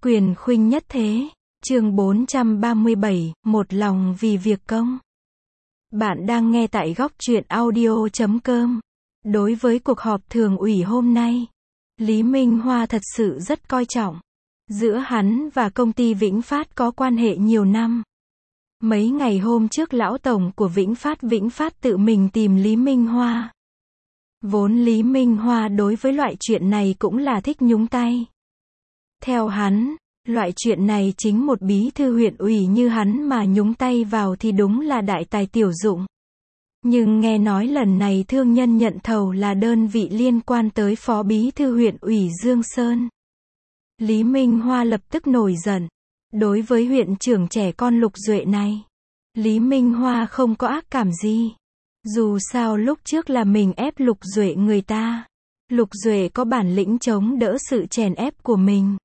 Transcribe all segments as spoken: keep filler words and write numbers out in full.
Quyền khuynh nhất thế. Chương bốn trăm ba mươi bảy, một lòng vì việc công. Bạn đang nghe tại góc truyện audio chấm com. Đối với cuộc họp thường ủy hôm nay, Lý Minh Hoa thật sự rất coi trọng. Giữa hắn và công ty Vĩnh Phát có quan hệ nhiều năm. Mấy ngày hôm trước lão tổng của Vĩnh Phát Vĩnh Phát tự mình tìm Lý Minh Hoa. Vốn Lý Minh Hoa đối với loại chuyện này cũng là thích nhúng tay. Theo hắn, loại chuyện này chính một bí thư huyện ủy như hắn mà nhúng tay vào thì đúng là đại tài tiểu dụng. Nhưng nghe nói lần này thương nhân nhận thầu là đơn vị liên quan tới phó bí thư huyện ủy Dương Sơn. Lý Minh Hoa lập tức nổi giận. Đối với huyện trưởng trẻ con Lục Duệ này, Lý Minh Hoa không có ác cảm gì. Dù sao lúc trước là mình ép Lục Duệ người ta. Lục Duệ có bản lĩnh chống đỡ sự chèn ép của mình.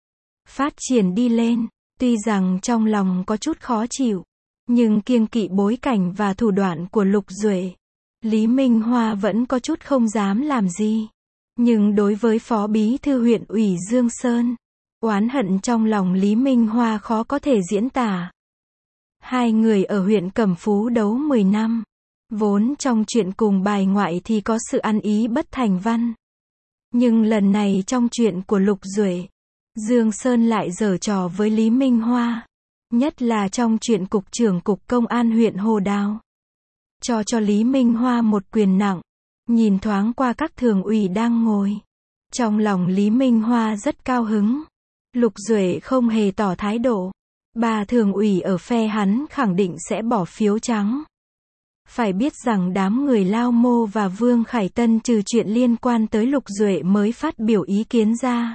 Phát triển đi lên, tuy rằng trong lòng có chút khó chịu, nhưng kiêng kỵ bối cảnh và thủ đoạn của Lục Duệ, Lý Minh Hoa vẫn có chút không dám làm gì. Nhưng đối với phó bí thư huyện ủy Dương Sơn, oán hận trong lòng Lý Minh Hoa khó có thể diễn tả. Hai người ở huyện Cẩm Phú đấu mười năm, vốn trong chuyện cùng bài ngoại thì có sự ăn ý bất thành văn. Nhưng lần này trong chuyện của Lục Duệ, Dương Sơn lại giở trò với Lý Minh Hoa. Nhất là trong chuyện cục trưởng cục công an huyện Hồ Đào. Cho cho Lý Minh Hoa một quyền nặng. Nhìn thoáng qua các thường ủy đang ngồi. Trong lòng Lý Minh Hoa rất cao hứng. Lục Duệ không hề tỏ thái độ. Ba thường ủy ở phe hắn khẳng định sẽ bỏ phiếu trắng. Phải biết rằng đám người Lao Mô và Vương Khải Tân trừ chuyện liên quan tới Lục Duệ mới phát biểu ý kiến ra.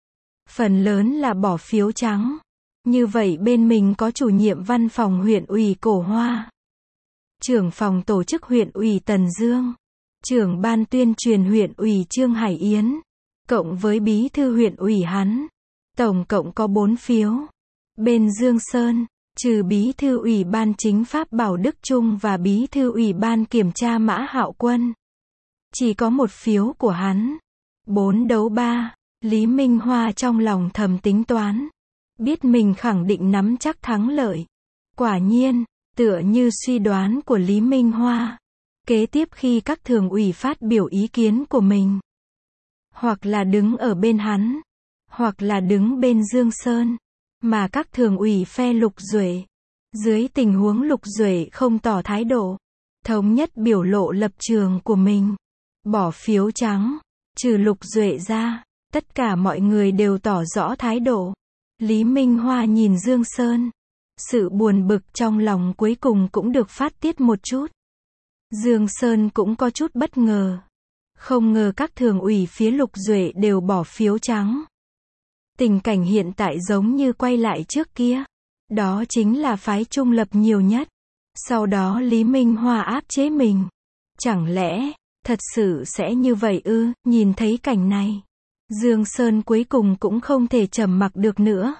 Phần lớn là bỏ phiếu trắng. Như vậy bên mình có chủ nhiệm văn phòng huyện ủy Cổ Hoa, trưởng phòng tổ chức huyện ủy Tần Dương, trưởng ban tuyên truyền huyện ủy Trương Hải Yến, cộng với bí thư huyện ủy hắn. Tổng cộng có bốn phiếu. Bên Dương Sơn, trừ bí thư ủy ban chính pháp Bảo Đức Trung và bí thư ủy ban kiểm tra Mã Hạo Quân, chỉ có một phiếu của hắn. Bốn đấu ba. Lý Minh Hoa trong lòng thầm tính toán. Biết mình khẳng định nắm chắc thắng lợi. Quả nhiên, tựa như suy đoán của Lý Minh Hoa. Kế tiếp khi các thường ủy phát biểu ý kiến của mình, hoặc là đứng ở bên hắn, hoặc là đứng bên Dương Sơn, mà các thường ủy phe Lục Duệ, dưới tình huống Lục Duệ không tỏ thái độ, thống nhất biểu lộ lập trường của mình, bỏ phiếu trắng, trừ Lục Duệ ra. Tất cả mọi người đều tỏ rõ thái độ. Lý Minh Hoa nhìn Dương Sơn. Sự buồn bực trong lòng cuối cùng cũng được phát tiết một chút. Dương Sơn cũng có chút bất ngờ. Không ngờ các thường ủy phía Lục Duệ đều bỏ phiếu trắng. Tình cảnh hiện tại giống như quay lại trước kia. Đó chính là phái trung lập nhiều nhất. Sau đó Lý Minh Hoa áp chế mình. Chẳng lẽ, thật sự sẽ như vậy ư? Nhìn thấy cảnh này, Dương Sơn cuối cùng cũng không thể trầm mặc được nữa.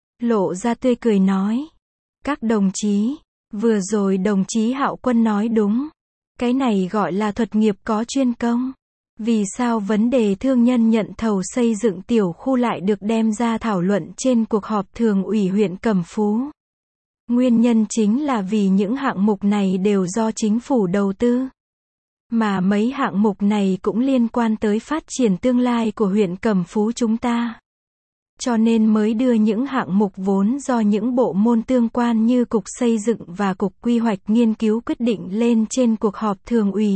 Lộ ra tươi cười nói. Các đồng chí, vừa rồi đồng chí Hạo Quân nói đúng. Cái này gọi là thuật nghiệp có chuyên công. Vì sao vấn đề thương nhân nhận thầu xây dựng tiểu khu lại được đem ra thảo luận trên cuộc họp thường ủy huyện Cẩm Phú? Nguyên nhân chính là vì những hạng mục này đều do chính phủ đầu tư. Mà mấy hạng mục này cũng liên quan tới phát triển tương lai của huyện Cẩm Phú chúng ta. Cho nên mới đưa những hạng mục vốn do những bộ môn tương quan như Cục Xây dựng và Cục Quy hoạch nghiên cứu quyết định lên trên cuộc họp thường ủy.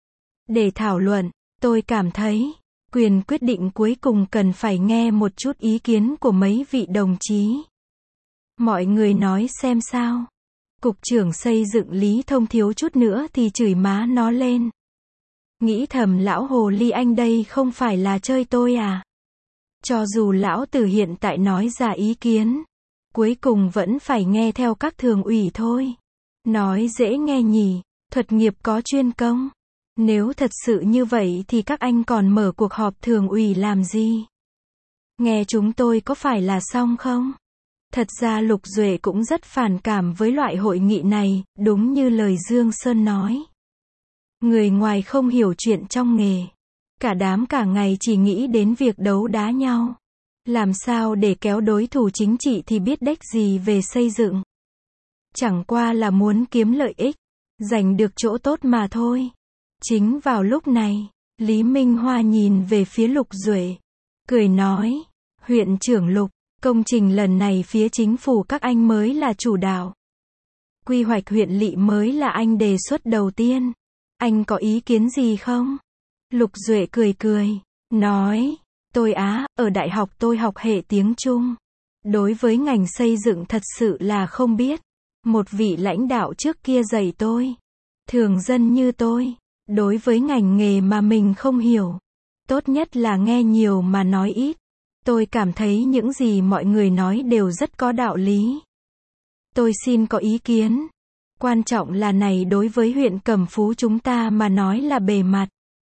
Để thảo luận, tôi cảm thấy, quyền quyết định cuối cùng cần phải nghe một chút ý kiến của mấy vị đồng chí. Mọi người nói xem sao. Cục trưởng xây dựng Lý Thông thiếu chút nữa thì chửi má nó lên. Nghĩ thầm lão hồ ly anh đây không phải là chơi tôi à? Cho dù lão tử hiện tại nói ra ý kiến, cuối cùng vẫn phải nghe theo các thường ủy thôi. Nói dễ nghe nhỉ, thuật nghiệp có chuyên công. Nếu thật sự như vậy thì các anh còn mở cuộc họp thường ủy làm gì? Nghe chúng tôi có phải là xong không? Thật ra Lục Duệ cũng rất phản cảm với loại hội nghị này, đúng như lời Dương Sơn nói. Người ngoài không hiểu chuyện trong nghề. Cả đám cả ngày chỉ nghĩ đến việc đấu đá nhau. Làm sao để kéo đối thủ chính trị thì biết đếch gì về xây dựng. Chẳng qua là muốn kiếm lợi ích, giành được chỗ tốt mà thôi. Chính vào lúc này, Lý Minh Hoa nhìn về phía Lục Duệ, cười nói, huyện trưởng Lục, công trình lần này phía chính phủ các anh mới là chủ đạo. Quy hoạch huyện lỵ mới là anh đề xuất đầu tiên. Anh có ý kiến gì không? Lục Duệ cười cười, nói, tôi á, ở đại học tôi học hệ tiếng Trung. Đối với ngành xây dựng thật sự là không biết. Một vị lãnh đạo trước kia dạy tôi. Thường dân như tôi, đối với ngành nghề mà mình không hiểu, tốt nhất là nghe nhiều mà nói ít. Tôi cảm thấy những gì mọi người nói đều rất có đạo lý. Tôi xin có ý kiến. Quan trọng là này đối với huyện Cẩm Phú chúng ta mà nói là bề mặt.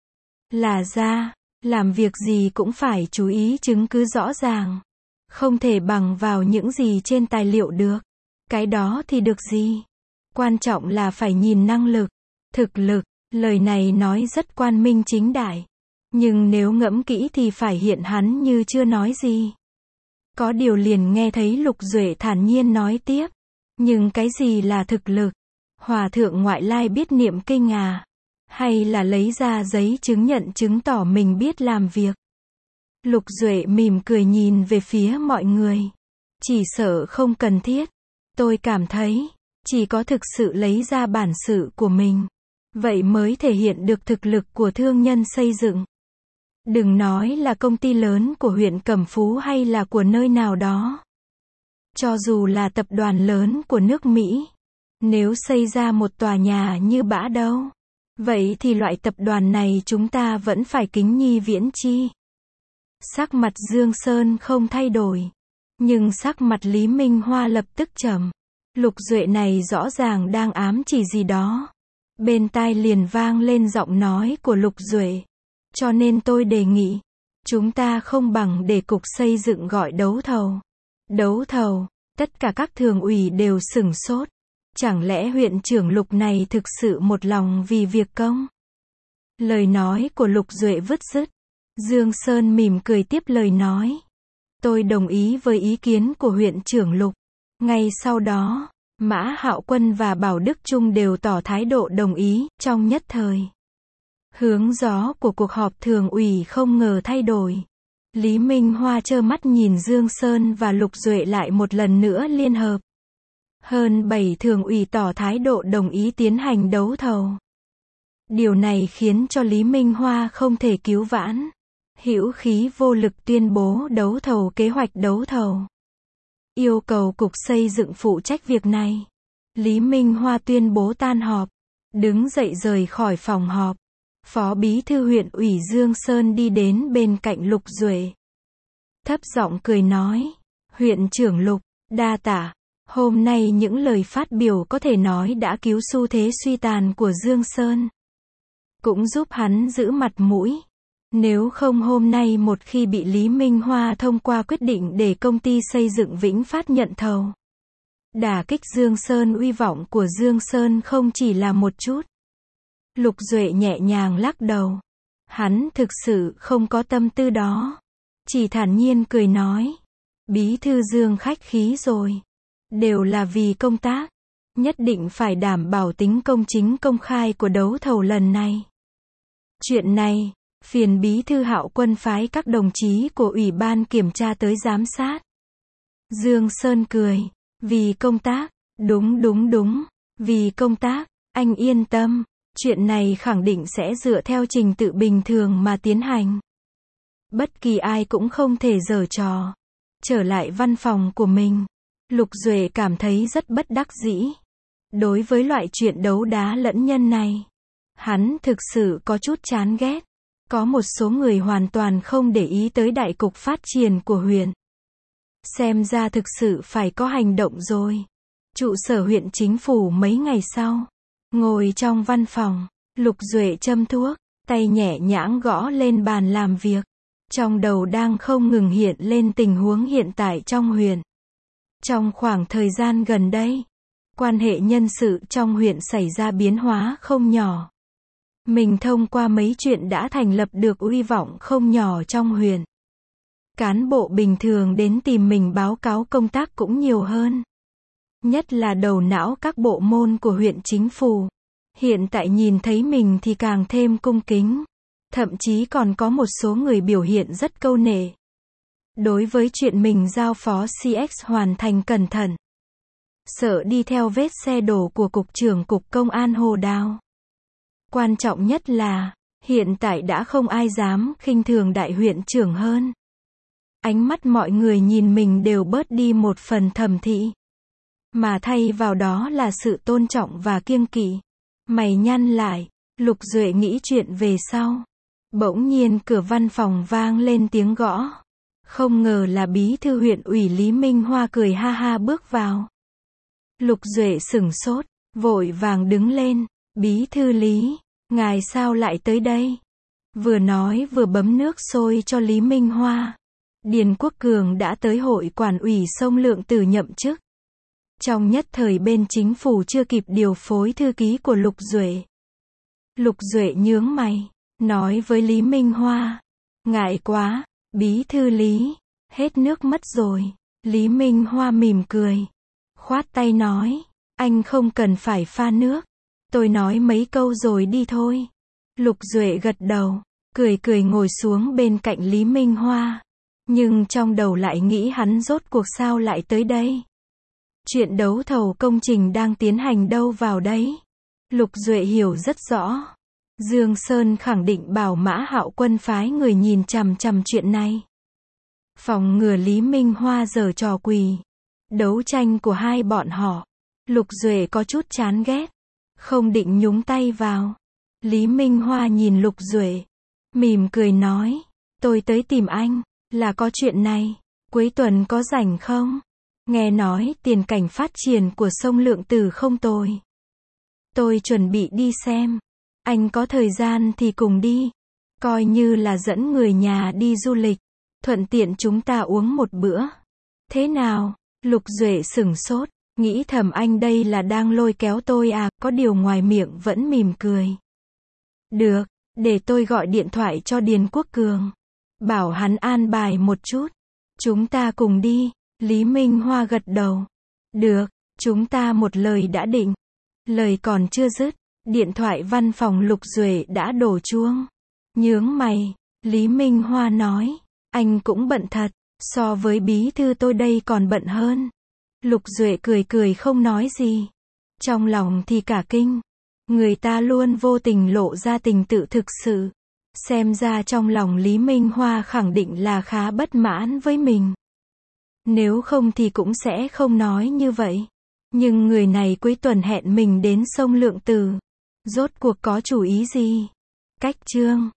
Là ra, làm việc gì cũng phải chú ý chứng cứ rõ ràng. Không thể bằng vào những gì trên tài liệu được. Cái đó thì được gì? Quan trọng là phải nhìn năng lực, thực lực. Lời này nói rất quan minh chính đại. Nhưng nếu ngẫm kỹ thì phải hiện hắn như chưa nói gì. Có điều liền nghe thấy Lục Duệ thản nhiên nói tiếp. Nhưng cái gì là thực lực? Hòa thượng ngoại lai biết niệm kinh à? Hay là lấy ra giấy chứng nhận chứng tỏ mình biết làm việc? Lục Duệ mỉm cười nhìn về phía mọi người. Chỉ sợ không cần thiết. Tôi cảm thấy, chỉ có thực sự lấy ra bản sự của mình, vậy mới thể hiện được thực lực của thương nhân xây dựng. Đừng nói là công ty lớn của huyện Cẩm Phú hay là của nơi nào đó. Cho dù là tập đoàn lớn của nước Mỹ, nếu xây ra một tòa nhà như Bã Đâu, vậy thì loại tập đoàn này chúng ta vẫn phải kính nhi viễn chi. Sắc mặt Dương Sơn không thay đổi, nhưng sắc mặt Lý Minh Hoa lập tức trầm. Lục Duệ này rõ ràng đang ám chỉ gì đó. Bên tai liền vang lên giọng nói của Lục Duệ. Cho nên tôi đề nghị, chúng ta không bằng để cục xây dựng gọi đấu thầu. Đấu thầu, tất cả các thường ủy đều sửng sốt. Chẳng lẽ huyện trưởng Lục này thực sự một lòng vì việc công? Lời nói của Lục Duệ vứt dứt. Dương Sơn mỉm cười tiếp lời nói. Tôi đồng ý với ý kiến của huyện trưởng Lục. Ngay sau đó, Mã Hạo Quân và Bảo Đức Trung đều tỏ thái độ đồng ý, trong nhất thời. Hướng gió của cuộc họp thường ủy không ngờ thay đổi. Lý Minh Hoa trơ mắt nhìn Dương Sơn và Lục Duệ lại một lần nữa liên hợp. Hơn bảy thường ủy tỏ thái độ đồng ý tiến hành đấu thầu. Điều này khiến cho Lý Minh Hoa không thể cứu vãn. Hữu khí vô lực tuyên bố đấu thầu kế hoạch đấu thầu. Yêu cầu cục xây dựng phụ trách việc này. Lý Minh Hoa tuyên bố tan họp. Đứng dậy rời khỏi phòng họp. Phó bí thư huyện ủy Dương Sơn đi đến bên cạnh Lục Duệ. Thấp giọng cười nói. Huyện trưởng Lục, đa tạ. Hôm nay những lời phát biểu có thể nói đã cứu xu thế suy tàn của Dương Sơn. Cũng giúp hắn giữ mặt mũi. Nếu không hôm nay một khi bị Lý Minh Hoa thông qua quyết định để công ty xây dựng Vĩnh Phát nhận thầu. Đả kích Dương Sơn, uy vọng của Dương Sơn không chỉ là một chút. Lục Duệ nhẹ nhàng lắc đầu. Hắn thực sự không có tâm tư đó. Chỉ thản nhiên cười nói. Bí thư Dương khách khí rồi. Đều là vì công tác. Nhất định phải đảm bảo tính công chính công khai của đấu thầu lần này. Chuyện này, phiền bí thư Hạo Quân phái các đồng chí của ủy ban kiểm tra tới giám sát. Dương Sơn cười. Vì công tác. Đúng đúng đúng. Vì công tác. Anh yên tâm. Chuyện này khẳng định sẽ dựa theo trình tự bình thường mà tiến hành. Bất kỳ ai cũng không thể giở trò. Trở lại văn phòng của mình. Lục Duệ cảm thấy rất bất đắc dĩ. Đối với loại chuyện đấu đá lẫn nhân này, hắn thực sự có chút chán ghét. Có một số người hoàn toàn không để ý tới đại cục phát triển của huyện. Xem ra thực sự phải có hành động rồi. Trụ sở huyện chính phủ mấy ngày sau. Ngồi trong văn phòng, Lục Duệ châm thuốc, tay nhẹ nhàng gõ lên bàn làm việc. Trong đầu đang không ngừng hiện lên tình huống hiện tại trong huyện. Trong khoảng thời gian gần đây, quan hệ nhân sự trong huyện xảy ra biến hóa không nhỏ. Mình thông qua mấy chuyện đã thành lập được uy vọng không nhỏ trong huyện. Cán bộ bình thường đến tìm mình báo cáo công tác cũng nhiều hơn. Nhất là đầu não các bộ môn của huyện chính phủ. Hiện tại nhìn thấy mình thì càng thêm cung kính. Thậm chí còn có một số người biểu hiện rất câu nệ. Đối với chuyện mình giao phó xê ích hoàn thành cẩn thận. Sợ đi theo vết xe đổ của Cục trưởng Cục Công an Hồ Đào. Quan trọng nhất là, hiện tại đã không ai dám khinh thường đại huyện trưởng hơn. Ánh mắt mọi người nhìn mình đều bớt đi một phần thẩm thị. Mà thay vào đó là sự tôn trọng và kiêng kỵ. Mày nhăn lại, Lục Duệ nghĩ chuyện về sau. Bỗng nhiên cửa văn phòng vang lên tiếng gõ. Không ngờ là bí thư huyện ủy Lý Minh Hoa cười ha ha bước vào. Lục Duệ sửng sốt, vội vàng đứng lên. Bí thư Lý, ngài sao lại tới đây? Vừa nói vừa bấm nước sôi cho Lý Minh Hoa. Điền Quốc Cường đã tới hội quản ủy Sông Lượng Tử nhậm chức. Trong nhất thời bên chính phủ chưa kịp điều phối thư ký của Lục Duệ. Lục Duệ nhướng mày, nói với Lý Minh Hoa. Ngại quá, bí thư Lý, hết nước mất rồi. Lý Minh Hoa mỉm cười, khoát tay nói, anh không cần phải pha nước. Tôi nói mấy câu rồi đi thôi. Lục Duệ gật đầu, cười cười ngồi xuống bên cạnh Lý Minh Hoa. Nhưng trong đầu lại nghĩ hắn rốt cuộc sao lại tới đây. Chuyện đấu thầu công trình đang tiến hành đâu vào đấy. Lục Duệ hiểu rất rõ. Dương Sơn khẳng định bảo Mã Hạo Quân phái người nhìn chằm chằm chuyện này. Phòng ngừa Lý Minh Hoa giở trò quỳ. Đấu tranh của hai bọn họ. Lục Duệ có chút chán ghét. Không định nhúng tay vào. Lý Minh Hoa nhìn Lục Duệ. Mỉm cười nói. Tôi tới tìm anh. Là có chuyện này. Cuối tuần có rảnh không? Nghe nói tiền cảnh phát triển của sông Lượng Tử không tồi. Tôi chuẩn bị đi xem. Anh có thời gian thì cùng đi. Coi như là dẫn người nhà đi du lịch. Thuận tiện chúng ta uống một bữa. Thế nào? Lục Duệ sửng sốt. Nghĩ thầm anh đây là đang lôi kéo tôi à. Có điều ngoài miệng vẫn mỉm cười. Được, để tôi gọi điện thoại cho Điền Quốc Cường. Bảo hắn an bài một chút. Chúng ta cùng đi. Lý Minh Hoa gật đầu. Được, chúng ta một lời đã định. Lời còn chưa dứt, điện thoại văn phòng Lục Duệ đã đổ chuông. Nhướng mày, Lý Minh Hoa nói, anh cũng bận thật, so với bí thư tôi đây còn bận hơn. Lục Duệ cười cười không nói gì. Trong lòng thì cả kinh. Người ta luôn vô tình lộ ra tình tự thực sự. Xem ra trong lòng Lý Minh Hoa khẳng định là khá bất mãn với mình. Nếu không thì cũng sẽ không nói như vậy. Nhưng người này cuối tuần hẹn mình đến sông Lượng Tử. Rốt cuộc có chủ ý gì? Cách chương